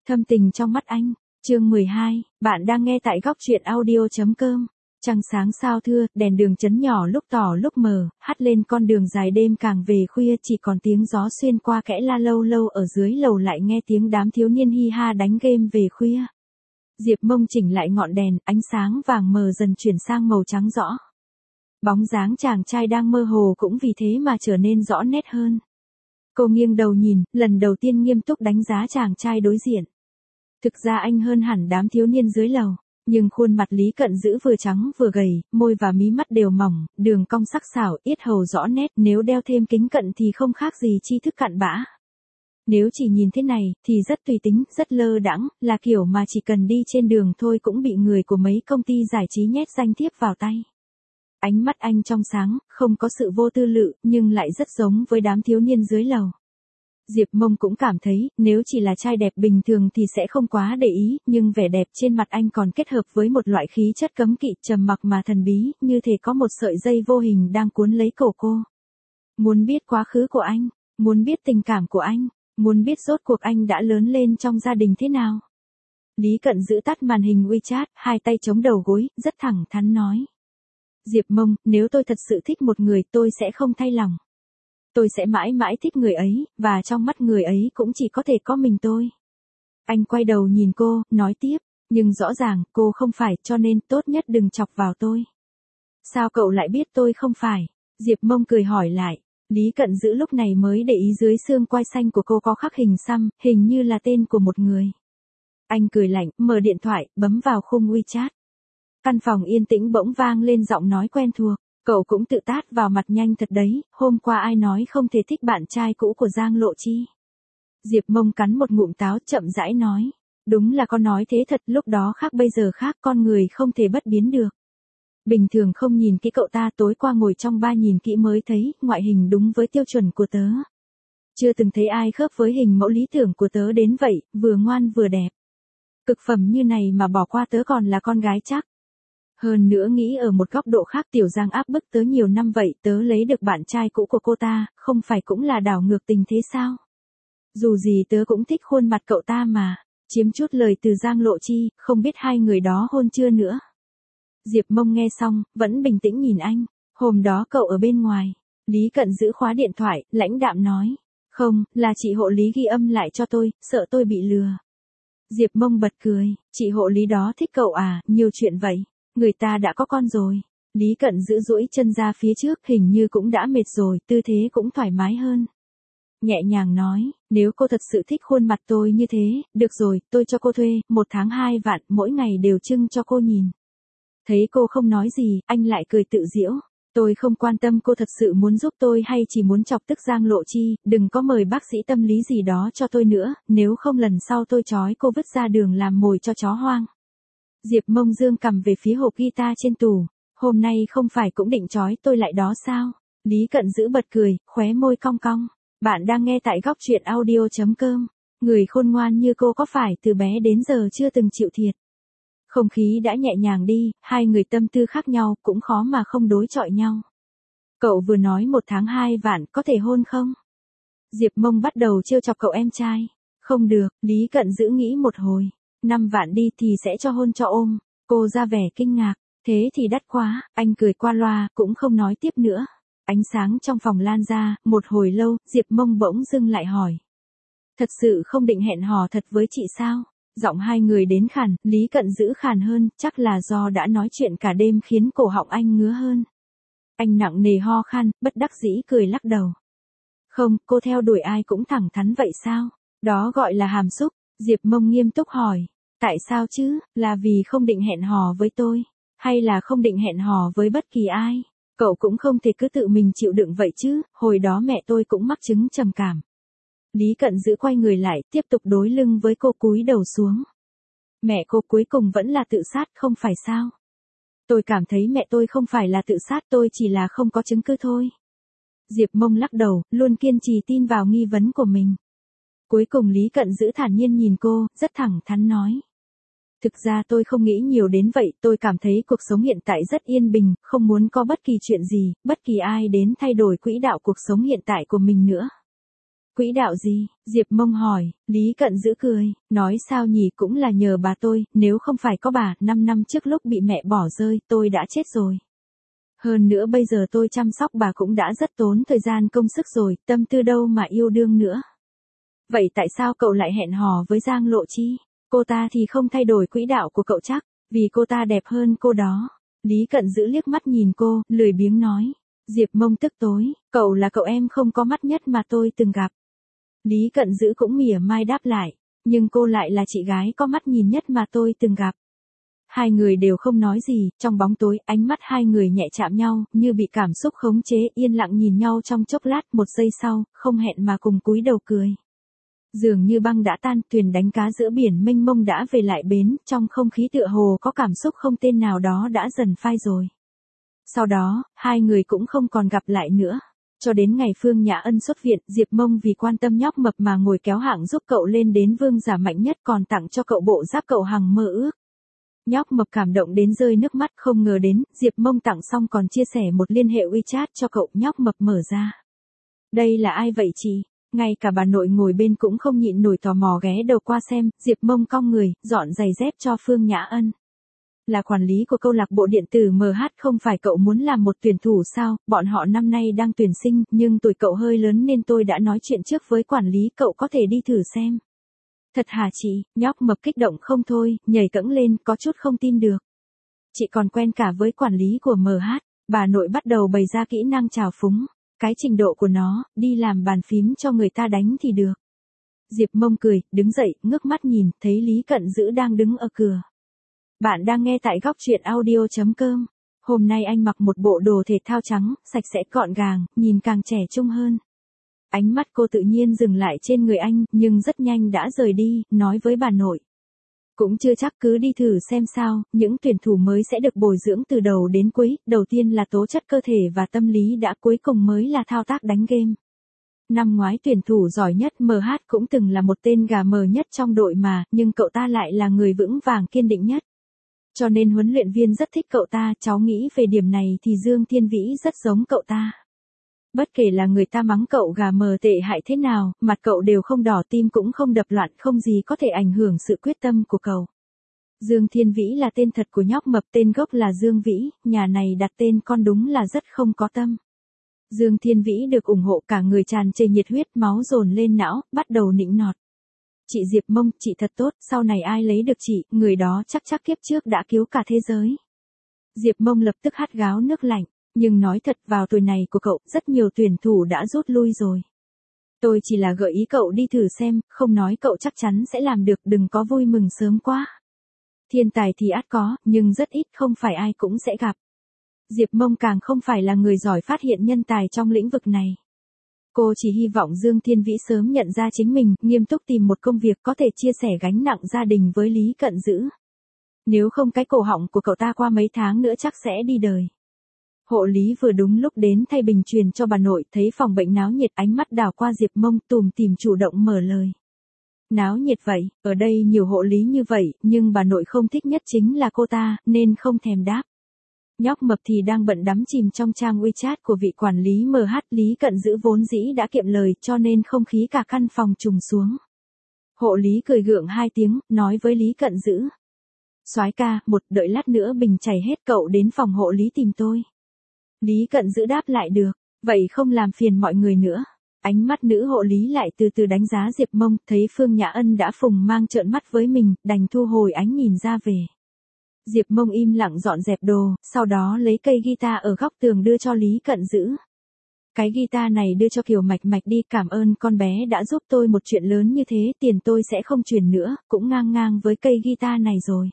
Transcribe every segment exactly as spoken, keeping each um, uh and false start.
Thâm tình trong mắt anh. Chương mười hai, bạn đang nghe tại góc truyện audio.com. Trăng sáng sao thưa, đèn đường chấn nhỏ lúc tỏ lúc mờ, hắt lên con đường dài đêm càng về khuya chỉ còn tiếng gió xuyên qua kẽ la lâu lâu ở dưới lầu lại nghe tiếng đám thiếu niên hi ha đánh game về khuya. Diệp Mông chỉnh lại ngọn đèn, ánh sáng vàng mờ dần chuyển sang màu trắng rõ. Bóng dáng chàng trai đang mơ hồ cũng vì thế mà trở nên rõ nét hơn. Cô nghiêng đầu nhìn, lần đầu tiên nghiêm túc đánh giá chàng trai đối diện. Thực ra anh hơn hẳn đám thiếu niên dưới lầu, nhưng khuôn mặt Lý Cận Dữ vừa trắng vừa gầy, môi và mí mắt đều mỏng, đường cong sắc sảo, yết hầu rõ nét, nếu đeo thêm kính cận thì không khác gì tri thức cặn bã. Nếu chỉ nhìn thế này, thì rất tùy tính, rất lơ đãng, là kiểu mà chỉ cần đi trên đường thôi cũng bị người của mấy công ty giải trí nhét danh thiếp vào tay. Ánh mắt anh trong sáng, không có sự vô tư lự, nhưng lại rất giống với đám thiếu niên dưới lầu. Diệp Mông cũng cảm thấy, nếu chỉ là trai đẹp bình thường thì sẽ không quá để ý, nhưng vẻ đẹp trên mặt anh còn kết hợp với một loại khí chất cấm kỵ, trầm mặc mà thần bí, như thể có một sợi dây vô hình đang cuốn lấy cổ cô. Muốn biết quá khứ của anh, muốn biết tình cảm của anh, muốn biết rốt cuộc anh đã lớn lên trong gia đình thế nào. Lý Cận Dữ tắt màn hình WeChat, hai tay chống đầu gối, rất thẳng thắn nói. Diệp Mông, nếu tôi thật sự thích một người tôi sẽ không thay lòng. Tôi sẽ mãi mãi thích người ấy, và trong mắt người ấy cũng chỉ có thể có mình tôi. Anh quay đầu nhìn cô, nói tiếp, nhưng rõ ràng cô không phải, cho nên tốt nhất đừng chọc vào tôi. Sao cậu lại biết tôi không phải? Diệp Mông cười hỏi lại. Lý Cận Dữ lúc này mới để ý dưới xương quai xanh của cô có khắc hình xăm, hình như là tên của một người. Anh cười lạnh, mở điện thoại, bấm vào khung WeChat. Căn phòng yên tĩnh bỗng vang lên giọng nói quen thuộc. Cậu cũng tự tát vào mặt nhanh thật đấy, hôm qua ai nói không thể thích bạn trai cũ của Giang Lộ Chi. Diệp Mông cắn một ngụm táo chậm rãi nói. Đúng là con nói thế thật, lúc đó khác bây giờ khác, con người không thể bất biến được. Bình thường không nhìn kỹ cậu ta, tối qua ngồi trong ba nhìn kỹ mới thấy, ngoại hình đúng với tiêu chuẩn của tớ. Chưa từng thấy ai khớp với hình mẫu lý tưởng của tớ đến vậy, vừa ngoan vừa đẹp. Cực phẩm như này mà bỏ qua tớ còn là con gái chắc. Hơn nữa nghĩ ở một góc độ khác, Tiểu Giang áp bức tớ nhiều năm vậy, tớ lấy được bạn trai cũ của cô ta, không phải cũng là đảo ngược tình thế sao? Dù gì tớ cũng thích khuôn mặt cậu ta mà, chiếm chút lời từ Giang Lộ Chi, không biết hai người đó hôn chưa nữa. Diệp Mông nghe xong, vẫn bình tĩnh nhìn anh, hôm đó cậu ở bên ngoài. Lý Cận Dữ khóa điện thoại, lãnh đạm nói, không, là chị hộ lý ghi âm lại cho tôi, sợ tôi bị lừa. Diệp Mông bật cười, chị hộ lý đó thích cậu à, nhiều chuyện vậy. Người ta đã có con rồi. Lý Cận Dữ duỗi chân ra phía trước, hình như cũng đã mệt rồi, tư thế cũng thoải mái hơn. Nhẹ nhàng nói, nếu cô thật sự thích khuôn mặt tôi như thế, được rồi, tôi cho cô thuê, một tháng hai vạn, mỗi ngày đều trưng cho cô nhìn. Thấy cô không nói gì, anh lại cười tự giễu. Tôi không quan tâm cô thật sự muốn giúp tôi hay chỉ muốn chọc tức Giang Lộ Chi, đừng có mời bác sĩ tâm lý gì đó cho tôi nữa, nếu không lần sau tôi trói cô vứt ra đường làm mồi cho chó hoang. Diệp Mông dương cầm về phía hộp guitar trên tủ. Hôm nay không phải cũng định trói tôi lại đó sao? Lý Cận Dữ bật cười, khóe môi cong cong. Bạn đang nghe tại góc truyện audio.com. Người khôn ngoan như cô có phải từ bé đến giờ chưa từng chịu thiệt. Không khí đã nhẹ nhàng đi, hai người tâm tư khác nhau, cũng khó mà không đối chọi nhau. Cậu vừa nói một tháng hai vạn, có thể hôn không? Diệp Mông bắt đầu trêu chọc cậu em trai. Không được, Lý Cận Dữ nghĩ một hồi. Năm vạn đi thì sẽ cho hôn cho ôm. Cô ra vẻ kinh ngạc. Thế thì đắt quá, anh cười qua loa, cũng không nói tiếp nữa. Ánh sáng trong phòng lan ra, một hồi lâu, Diệp Mông bỗng dưng lại hỏi. Thật sự không định hẹn hò thật với chị sao? Giọng hai người đến khàn, Lý Cận Dữ khàn hơn, chắc là do đã nói chuyện cả đêm khiến cổ họng anh ngứa hơn. Anh nặng nề ho khan, bất đắc dĩ cười lắc đầu. Không, cô theo đuổi ai cũng thẳng thắn vậy sao? Đó gọi là hàm xúc. Diệp Mông nghiêm túc hỏi. Tại sao chứ, là vì không định hẹn hò với tôi, hay là không định hẹn hò với bất kỳ ai? Cậu cũng không thể cứ tự mình chịu đựng vậy chứ, hồi đó mẹ tôi cũng mắc chứng trầm cảm. Lý Cận Dữ quay người lại, tiếp tục đối lưng với cô cúi đầu xuống. Mẹ cô cuối cùng vẫn là tự sát không phải sao? Tôi cảm thấy mẹ tôi không phải là tự sát, tôi chỉ là không có chứng cứ thôi. Diệp Mông lắc đầu, luôn kiên trì tin vào nghi vấn của mình. Cuối cùng Lý Cận Dữ thản nhiên nhìn cô, rất thẳng thắn nói. Thực ra tôi không nghĩ nhiều đến vậy, tôi cảm thấy cuộc sống hiện tại rất yên bình, không muốn có bất kỳ chuyện gì, bất kỳ ai đến thay đổi quỹ đạo cuộc sống hiện tại của mình nữa. Quỹ đạo gì? Diệp Mông hỏi, Lý Cận Dữ cười, nói sao nhỉ, cũng là nhờ bà tôi, nếu không phải có bà, năm năm trước lúc bị mẹ bỏ rơi, tôi đã chết rồi. Hơn nữa bây giờ tôi chăm sóc bà cũng đã rất tốn thời gian công sức rồi, tâm tư đâu mà yêu đương nữa. Vậy tại sao cậu lại hẹn hò với Giang Lộ Chi? Cô ta thì không thay đổi quỹ đạo của cậu chắc, vì cô ta đẹp hơn cô đó. Lý Cận Dữ liếc mắt nhìn cô, lười biếng nói. Diệp Mông tức tối, cậu là cậu em không có mắt nhất mà tôi từng gặp. Lý Cận Dữ cũng mỉa mai đáp lại, nhưng cô lại là chị gái có mắt nhìn nhất mà tôi từng gặp. Hai người đều không nói gì, trong bóng tối, ánh mắt hai người nhẹ chạm nhau, như bị cảm xúc khống chế, yên lặng nhìn nhau trong chốc lát, một giây sau, không hẹn mà cùng cúi đầu cười. Dường như băng đã tan, thuyền đánh cá giữa biển mênh mông đã về lại bến, trong không khí tựa hồ có cảm xúc không tên nào đó đã dần phai rồi. Sau đó, hai người cũng không còn gặp lại nữa. Cho đến ngày Phương Nhã Ân xuất viện, Diệp Mông vì quan tâm nhóc mập mà ngồi kéo hạng giúp cậu lên đến vương giả mạnh nhất, còn tặng cho cậu bộ giáp cậu hằng mơ ước. Nhóc mập cảm động đến rơi nước mắt, không ngờ đến, Diệp Mông tặng xong còn chia sẻ một liên hệ WeChat cho cậu. Nhóc mập mở ra. Đây là ai vậy chị? Ngay cả bà nội ngồi bên cũng không nhịn nổi tò mò ghé đầu qua xem. Diệp Mông cong người, dọn giày dép cho Phương Nhã Ân. Là quản lý của câu lạc bộ điện tử em hát, không phải cậu muốn làm một tuyển thủ sao? Bọn họ năm nay đang tuyển sinh, nhưng tuổi cậu hơi lớn nên tôi đã nói chuyện trước với quản lý, cậu có thể đi thử xem. Thật hả chị? Nhóc mập kích động không thôi, nhảy cẫng lên, có chút không tin được. Chị còn quen cả với quản lý của em hát. Bà nội bắt đầu bày ra kỹ năng trào phúng. Cái trình độ của nó, đi làm bàn phím cho người ta đánh thì được. Diệp Mông cười, đứng dậy, ngước mắt nhìn, thấy Lý Cận Dữ đang đứng ở cửa. Bạn đang nghe tại góc truyện audio chấm com. Hôm nay anh mặc một bộ đồ thể thao trắng, sạch sẽ gọn gàng, nhìn càng trẻ trung hơn. Ánh mắt cô tự nhiên dừng lại trên người anh, nhưng rất nhanh đã rời đi, nói với bà nội. Cũng chưa chắc, cứ đi thử xem sao, những tuyển thủ mới sẽ được bồi dưỡng từ đầu đến cuối, đầu tiên là tố chất cơ thể và tâm lý đã, cuối cùng mới là thao tác đánh game. Năm ngoái tuyển thủ giỏi nhất em hát cũng từng là một tên gà mờ nhất trong đội mà, nhưng cậu ta lại là người vững vàng kiên định nhất. Cho nên huấn luyện viên rất thích cậu ta, cháu nghĩ về điểm này thì Dương Thiên Vĩ rất giống cậu ta. Bất kể là người ta mắng cậu gà mờ tệ hại thế nào, mặt cậu đều không đỏ, tim cũng không đập loạn, không gì có thể ảnh hưởng sự quyết tâm của cậu. Dương Thiên Vĩ là tên thật của nhóc mập, tên gốc là Dương Vĩ, nhà này đặt tên con đúng là rất không có tâm. Dương Thiên Vĩ được ủng hộ, cả người tràn trề nhiệt huyết, máu dồn lên não, bắt đầu nịnh nọt. Chị Diệp Mông, chị thật tốt, sau này ai lấy được chị, người đó chắc chắc kiếp trước đã cứu cả thế giới. Diệp Mông lập tức hắt gáo nước lạnh, nhưng nói thật, vào tuổi này của cậu, rất nhiều tuyển thủ đã rút lui rồi. Tôi chỉ là gợi ý cậu đi thử xem, không nói cậu chắc chắn sẽ làm được, đừng có vui mừng sớm quá. Thiên tài thì ắt có, nhưng rất ít, không phải ai cũng sẽ gặp. Diệp Mông càng không phải là người giỏi phát hiện nhân tài trong lĩnh vực này. Cô chỉ hy vọng Dương Thiên Vĩ sớm nhận ra chính mình, nghiêm túc tìm một công việc có thể chia sẻ gánh nặng gia đình với Lý Cận Dữ. Nếu không cái cổ họng của cậu ta qua mấy tháng nữa chắc sẽ đi đời. Hộ lý vừa đúng lúc đến thay bình truyền cho bà nội, thấy phòng bệnh náo nhiệt, ánh mắt đảo qua Diệp Mông, tủm tỉm chủ động mở lời. Náo nhiệt vậy, ở đây nhiều hộ lý như vậy, nhưng bà nội không thích nhất chính là cô ta, nên không thèm đáp. Nhóc mập thì đang bận đắm chìm trong trang WeChat của vị quản lý em hát. Lý Cận Dữ vốn dĩ đã kiệm lời, cho nên không khí cả căn phòng trùng xuống. Hộ lý cười gượng hai tiếng, nói với Lý Cận Dữ. Soái ca, một, đợi lát nữa bình chảy hết cậu đến phòng hộ lý tìm tôi. Lý Cận Dữ đáp lại được, vậy không làm phiền mọi người nữa. Ánh mắt nữ hộ lý lại từ từ đánh giá Diệp Mông, thấy Phương Nhã Ân đã phùng mang trợn mắt với mình, đành thu hồi ánh nhìn ra về. Diệp Mông im lặng dọn dẹp đồ, sau đó lấy cây guitar ở góc tường đưa cho Lý Cận Dữ. Cái guitar này đưa cho Kiều Mạch Mạch đi, cảm ơn con bé đã giúp tôi một chuyện lớn như thế, tiền tôi sẽ không chuyển nữa, cũng ngang ngang với cây guitar này rồi.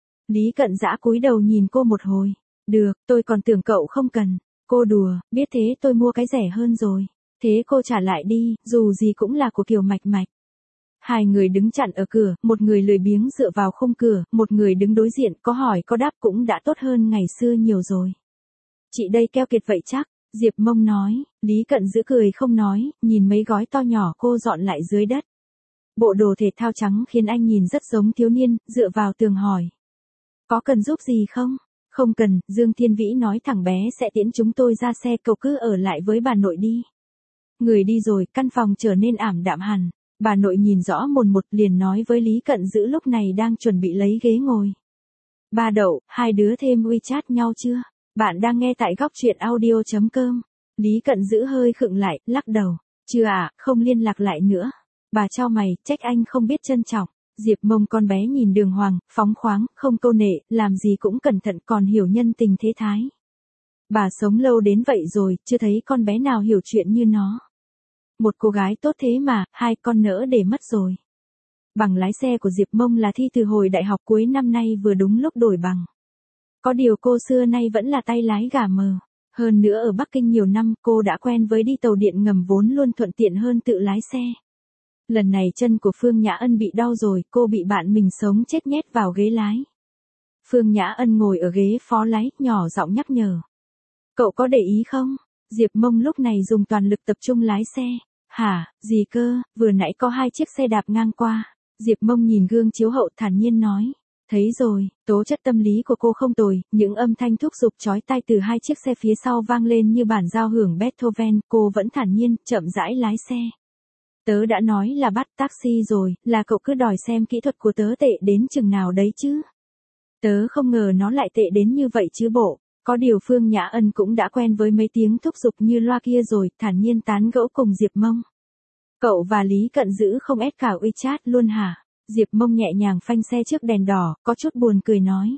Lý Cận Dã cúi đầu nhìn cô một hồi. Được, tôi còn tưởng cậu không cần. Cô đùa, biết thế tôi mua cái rẻ hơn rồi. Thế cô trả lại đi, dù gì cũng là của Kiều Mạch Mạch. Hai người đứng chặn ở cửa, một người lười biếng dựa vào khung cửa, một người đứng đối diện, có hỏi có đáp cũng đã tốt hơn ngày xưa nhiều rồi. Chị đây keo kiệt vậy chắc, Diệp Mông nói. Lý Cận Dữ cười không nói, nhìn mấy gói to nhỏ cô dọn lại dưới đất. Bộ đồ thể thao trắng khiến anh nhìn rất giống thiếu niên, dựa vào tường hỏi. Có cần giúp gì không? Không cần, Dương Thiên Vĩ nói thằng bé sẽ tiễn chúng tôi ra xe, cậu cứ ở lại với bà nội đi. Người đi rồi, căn phòng trở nên ảm đạm hẳn. Bà nội nhìn rõ mồn một liền nói với Lý Cận Dữ lúc này đang chuẩn bị lấy ghế ngồi. Ba Đậu, hai đứa thêm WeChat nhau chưa? Bạn đang nghe tại góc truyện audio chấm com. Lý Cận Dữ hơi khựng lại, lắc đầu. Chưa à, không liên lạc lại nữa. Bà chau mày, trách anh không biết trân trọng. Diệp Mông con bé nhìn đường hoàng, phóng khoáng, không câu nệ, làm gì cũng cẩn thận còn hiểu nhân tình thế thái. Bà sống lâu đến vậy rồi, chưa thấy con bé nào hiểu chuyện như nó. Một cô gái tốt thế mà, hai con nỡ để mất rồi. Bằng lái xe của Diệp Mông là thi từ hồi đại học cuối năm nay vừa đúng lúc đổi bằng. Có điều cô xưa nay vẫn là tay lái gà mờ. Hơn nữa ở Bắc Kinh nhiều năm cô đã quen với đi tàu điện ngầm vốn luôn thuận tiện hơn tự lái xe. Lần này chân của Phương Nhã Ân bị đau rồi, cô bị bạn mình sống chết nhét vào ghế lái. Phương Nhã Ân ngồi ở ghế phó lái, nhỏ giọng nhắc nhở. Cậu có để ý không? Diệp Mông lúc này dùng toàn lực tập trung lái xe. Hả, gì cơ, vừa nãy có hai chiếc xe đạp ngang qua. Diệp Mông nhìn gương chiếu hậu thản nhiên nói. Thấy rồi, tố chất tâm lý của cô không tồi, những âm thanh thúc giục chói tai từ hai chiếc xe phía sau vang lên như bản giao hưởng Beethoven, cô vẫn thản nhiên, chậm rãi lái xe. Tớ đã nói là bắt taxi rồi, là cậu cứ đòi xem kỹ thuật của tớ tệ đến chừng nào đấy chứ. Tớ không ngờ nó lại tệ đến như vậy chứ bộ. Có điều Phương Nhã Ân cũng đã quen với mấy tiếng thúc giục như loa kia rồi, thản nhiên tán gẫu cùng Diệp Mông. Cậu và Lý Cận Dữ không ép cả WeChat luôn hả? Diệp Mông nhẹ nhàng phanh xe trước đèn đỏ, có chút buồn cười nói.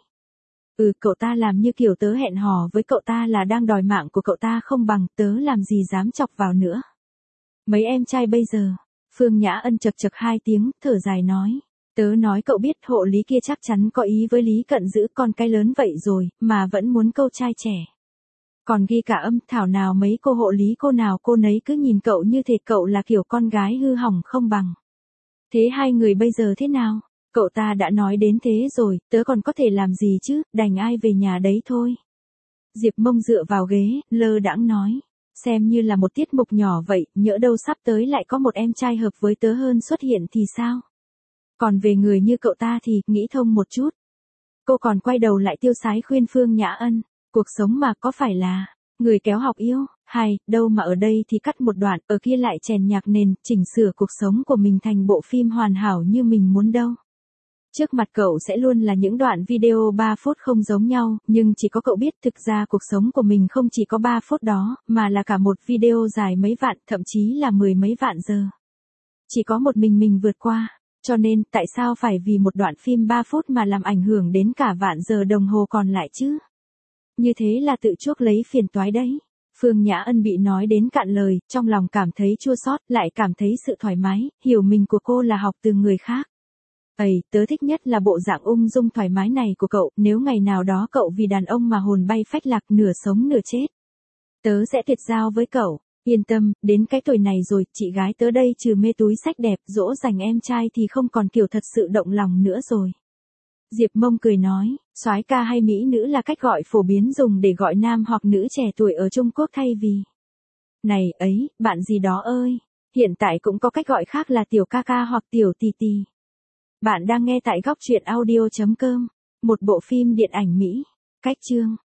Ừ, cậu ta làm như kiểu tớ hẹn hò với cậu ta là đang đòi mạng của cậu ta không bằng, tớ làm gì dám chọc vào nữa. Mấy em trai bây giờ, Phương Nhã Ân chật chật hai tiếng, thở dài nói. Tớ nói cậu biết hộ lý kia chắc chắn có ý với Lý Cận Dữ con cái lớn vậy rồi, mà vẫn muốn câu trai trẻ. Còn ghi cả âm thảo nào mấy cô hộ lý cô nào cô nấy cứ nhìn cậu như thể cậu là kiểu con gái hư hỏng không bằng. Thế hai người bây giờ thế nào? Cậu ta đã nói đến thế rồi, tớ còn có thể làm gì chứ, đành ai về nhà đấy thôi. Diệp Mông dựa vào ghế, lơ đãng nói. Xem như là một tiết mục nhỏ vậy, nhỡ đâu sắp tới lại có một em trai hợp với tớ hơn xuất hiện thì sao? Còn về người như cậu ta thì, nghĩ thông một chút. Cô còn quay đầu lại tiêu sái khuyên Phương Nhã Ân. Cuộc sống mà có phải là, người kéo học yêu, hay, đâu mà ở đây thì cắt một đoạn, ở kia lại chèn nhạc nền, chỉnh sửa cuộc sống của mình thành bộ phim hoàn hảo như mình muốn đâu. Trước mặt cậu sẽ luôn là những đoạn video ba phút không giống nhau, nhưng chỉ có cậu biết thực ra cuộc sống của mình không chỉ có ba phút đó, mà là cả một video dài mấy vạn, thậm chí là mười mấy vạn giờ. Chỉ có một mình mình vượt qua. Cho nên, tại sao phải vì một đoạn phim ba phút mà làm ảnh hưởng đến cả vạn giờ đồng hồ còn lại chứ? Như thế là tự chuốc lấy phiền toái đấy. Phương Nhã Ân bị nói đến cạn lời, trong lòng cảm thấy chua xót, lại cảm thấy sự thoải mái, hiểu mình của cô là học từ người khác. Ây, tớ thích nhất là bộ dạng ung dung thoải mái này của cậu, nếu ngày nào đó cậu vì đàn ông mà hồn bay phách lạc nửa sống nửa chết. Tớ sẽ tuyệt giao với cậu. Yên tâm, đến cái tuổi này rồi, chị gái tớ đây trừ mê túi xách đẹp, dỗ dành em trai thì không còn kiểu thật sự động lòng nữa rồi. Diệp Mông cười nói, soái ca hay mỹ nữ là cách gọi phổ biến dùng để gọi nam hoặc nữ trẻ tuổi ở Trung Quốc thay vì. Này ấy, bạn gì đó ơi, hiện tại cũng có cách gọi khác là tiểu ca ca hoặc tiểu tì tì. Bạn đang nghe tại góc truyện audio chấm com, một bộ phim điện ảnh Mỹ. Cách chương